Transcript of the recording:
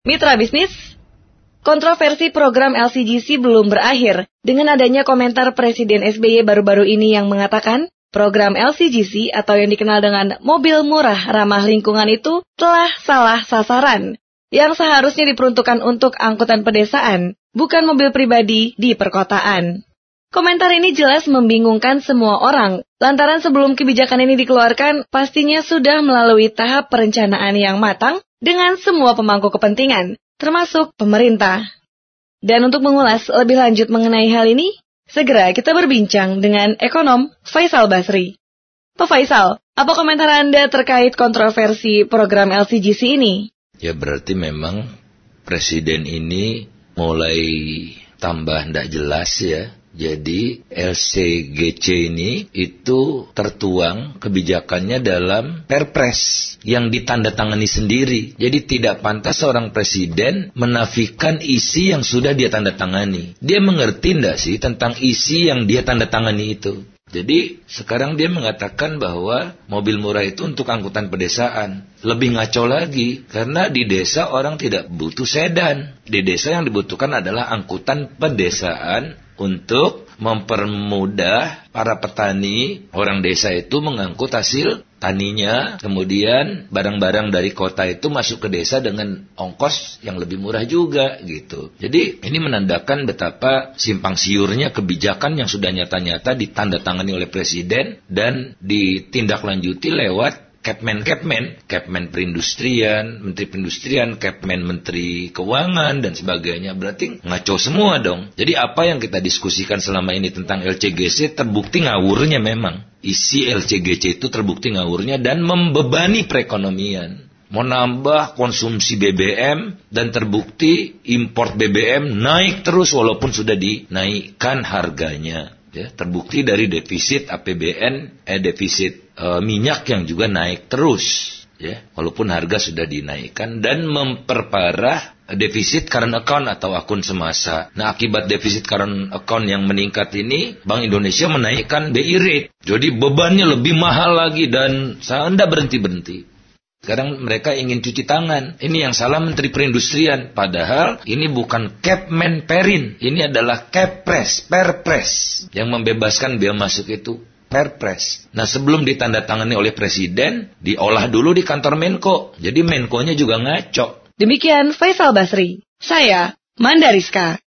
Mitra bisnis, kontroversi program LCGC belum berakhir dengan adanya komentar Presiden SBY baru-baru ini yang mengatakan program LCGC atau yang dikenal dengan mobil murah ramah lingkungan itu telah salah sasaran yang seharusnya diperuntukkan untuk angkutan pedesaan, bukan mobil pribadi di perkotaan. Komentar ini jelas membingungkan semua orang, lantaran sebelum kebijakan ini dikeluarkan, pastinya sudah melalui tahap perencanaan yang matang dengan semua pemangku kepentingan, termasuk pemerintah. Dan untuk mengulas lebih lanjut mengenai hal ini, segera kita berbincang dengan ekonom Faisal Basri. Pak Faisal, apa komentar Anda terkait kontroversi program LCGC ini? Ya berarti memang Presiden ini mulai tambah tidak jelas ya. Jadi LCGC ini itu tertuang kebijakannya dalam Perpres yang ditandatangani sendiri. Jadi tidak pantas seorang presiden menafikan isi yang sudah dia tandatangani. Dia mengerti enggak sih tentang isi yang dia tandatangani itu? Jadi sekarang dia mengatakan bahwa mobil murah itu untuk angkutan pedesaan. Lebih ngaco lagi, karena di desa orang tidak butuh sedan. Di desa yang dibutuhkan adalah angkutan pedesaan untuk mempermudah para petani, orang desa itu mengangkut hasil taninya, kemudian barang-barang dari kota itu masuk ke desa dengan ongkos yang lebih murah juga gitu. Jadi ini menandakan betapa simpang siurnya kebijakan yang sudah nyata-nyata ditandatangani oleh Presiden dan ditindaklanjuti lewat Kepmen Perindustrian, Menteri Perindustrian, Kepmen Menteri Keuangan, dan sebagainya. Berarti ngaco semua dong. Jadi apa yang kita diskusikan selama ini tentang LCGC terbukti ngawurnya memang. Isi LCGC itu terbukti ngawurnya dan membebani perekonomian. Mau nambah konsumsi BBM dan terbukti import BBM naik terus walaupun sudah dinaikkan harganya. Ya, terbukti dari defisit APBN, defisit minyak yang juga naik terus, ya, walaupun harga sudah dinaikkan dan memperparah defisit current account atau akun semasa. Nah, akibat defisit current account yang meningkat ini, Bank Indonesia menaikkan BI rate. Jadi bebannya lebih mahal lagi dan tidak berhenti-berhenti. Sekarang mereka ingin cuci tangan. Ini yang salah Menteri Perindustrian. Padahal ini bukan Kepmen Perin. Ini adalah Perpres yang membebaskan biaya masuk itu. Perpres. Nah sebelum ditandatangani oleh Presiden, diolah dulu di kantor Menko. Jadi Menko-nya juga ngaco. Demikian Faisal Basri. Saya Mandariska.